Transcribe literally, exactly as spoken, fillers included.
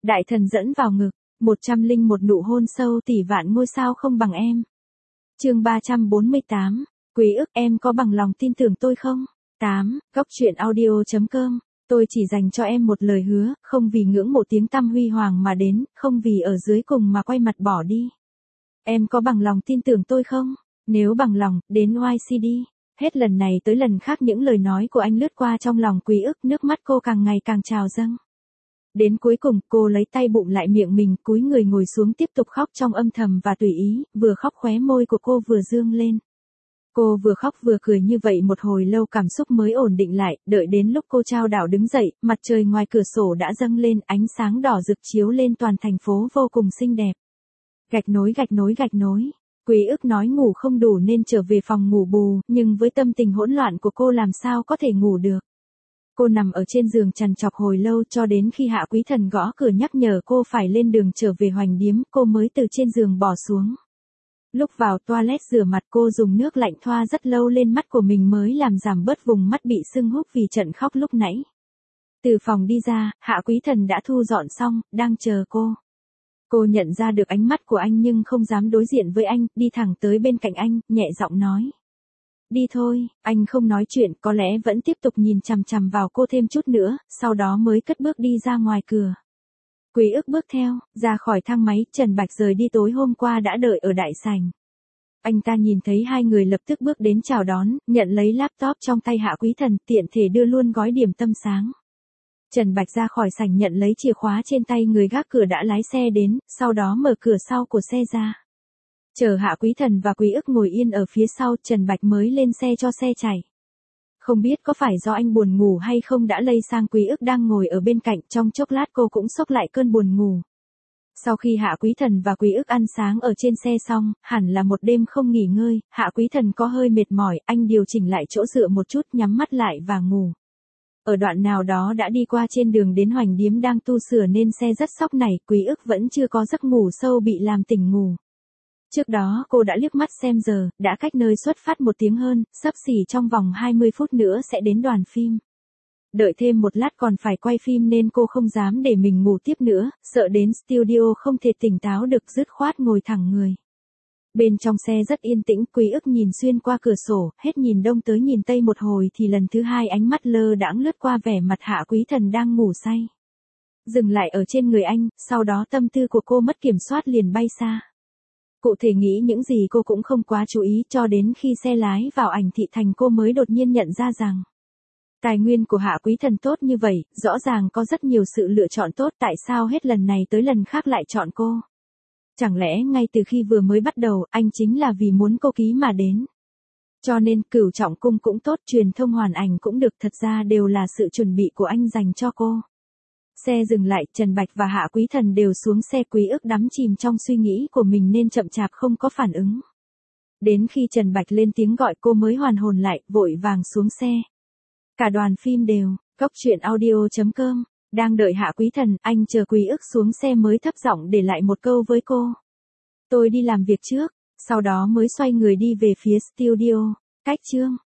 Đại thần dẫn vào ngực, một trăm linh một nụ hôn sâu tỷ vạn ngôi sao không bằng em. Chương ba trăm bốn mươi tám, Quý ức em có bằng lòng tin tưởng tôi không? tám, Góc truyện audio chấm com. Tôi chỉ dành cho em một lời hứa, không vì ngưỡng mộ tiếng tăm huy hoàng mà đến, không vì ở dưới cùng mà quay mặt bỏ đi. Em có bằng lòng tin tưởng tôi không? Nếu bằng lòng, đến Y C đi. Hết lần này tới lần khác những lời nói của anh lướt qua trong lòng Quý ức, nước mắt cô càng ngày càng trào dâng. Đến cuối cùng, cô lấy tay bụm lại miệng mình, cúi người ngồi xuống tiếp tục khóc trong âm thầm và tùy ý, vừa khóc khóe môi của cô vừa dương lên. Cô vừa khóc vừa cười như vậy một hồi lâu cảm xúc mới ổn định lại, đợi đến lúc cô chao đảo đứng dậy, mặt trời ngoài cửa sổ đã dâng lên, ánh sáng đỏ rực chiếu lên toàn thành phố vô cùng xinh đẹp. Gạch nối gạch nối gạch nối. Quý ức nói ngủ không đủ nên trở về phòng ngủ bù, nhưng với tâm tình hỗn loạn của cô làm sao có thể ngủ được. Cô nằm ở trên giường trằn trọc hồi lâu cho đến khi Hạ Quý Thần gõ cửa nhắc nhở cô phải lên đường trở về Hoành Điếm, cô mới từ trên giường bỏ xuống. Lúc vào toilet rửa mặt cô dùng nước lạnh thoa rất lâu lên mắt của mình mới làm giảm bớt vùng mắt bị sưng húp vì trận khóc lúc nãy. Từ phòng đi ra, Hạ Quý Thần đã thu dọn xong, đang chờ cô. Cô nhận ra được ánh mắt của anh nhưng không dám đối diện với anh, đi thẳng tới bên cạnh anh, nhẹ giọng nói. Đi thôi, anh không nói chuyện, có lẽ vẫn tiếp tục nhìn chằm chằm vào cô thêm chút nữa, sau đó mới cất bước đi ra ngoài cửa. Quý ức bước theo, ra khỏi thang máy, Trần Bạch rời đi tối hôm qua đã đợi ở đại sảnh. Anh ta nhìn thấy hai người lập tức bước đến chào đón, nhận lấy laptop trong tay Hạ Quý Thần, tiện thể đưa luôn gói điểm tâm sáng. Trần Bạch ra khỏi sảnh nhận lấy chìa khóa trên tay người gác cửa đã lái xe đến, sau đó mở cửa sau của xe ra. Chờ Hạ Quý Thần và Quý ức ngồi yên ở phía sau, Trần Bạch mới lên xe cho xe chạy. Không biết có phải do anh buồn ngủ hay không đã lây sang Quý ức đang ngồi ở bên cạnh, trong chốc lát cô cũng xốc lại cơn buồn ngủ. Sau khi Hạ Quý Thần và Quý ức ăn sáng ở trên xe xong, hẳn là một đêm không nghỉ ngơi, Hạ Quý Thần có hơi mệt mỏi, anh điều chỉnh lại chỗ dựa một chút, nhắm mắt lại và ngủ. Ở đoạn nào đó đã đi qua trên đường đến Hoành Điếm đang tu sửa nên xe rất sóc nảy, Quý ức vẫn chưa có giấc ngủ sâu bị làm tỉnh ngủ. Trước đó cô đã liếc mắt xem giờ, đã cách nơi xuất phát một tiếng hơn, xấp xỉ trong vòng hai mươi phút nữa sẽ đến đoàn phim. Đợi thêm một lát còn phải quay phim nên cô không dám để mình ngủ tiếp nữa, sợ đến studio không thể tỉnh táo được, dứt khoát ngồi thẳng người. Bên trong xe rất yên tĩnh, Quý ức nhìn xuyên qua cửa sổ, hết nhìn đông tới nhìn tây một hồi thì lần thứ hai ánh mắt lơ đãng lướt qua vẻ mặt Hạ Quý Thần đang ngủ say. Dừng lại ở trên người anh, sau đó tâm tư của cô mất kiểm soát liền bay xa. Cụ thể nghĩ những gì cô cũng không quá chú ý cho đến khi xe lái vào ảnh thị thành cô mới đột nhiên nhận ra rằng. Tài nguyên của Hạ Quý Thần tốt như vậy, rõ ràng có rất nhiều sự lựa chọn tốt, tại sao hết lần này tới lần khác lại chọn cô? Chẳng lẽ ngay từ khi vừa mới bắt đầu, anh chính là vì muốn cô ký mà đến? Cho nên, Cửu Trọng Cung cũng tốt, truyền thông hoàn ảnh cũng được, thật ra đều là sự chuẩn bị của anh dành cho cô. Xe dừng lại, Trần Bạch và Hạ Quý Thần đều xuống xe, Quý ức đắm chìm trong suy nghĩ của mình nên chậm chạp không có phản ứng. Đến khi Trần Bạch lên tiếng gọi cô mới hoàn hồn lại, vội vàng xuống xe. Cả đoàn phim đều, Góc truyện audio chấm com, đang đợi Hạ Quý Thần, anh chờ Quý ức xuống xe mới thấp giọng để lại một câu với cô. Tôi đi làm việc trước, sau đó mới xoay người đi về phía studio. Cách chương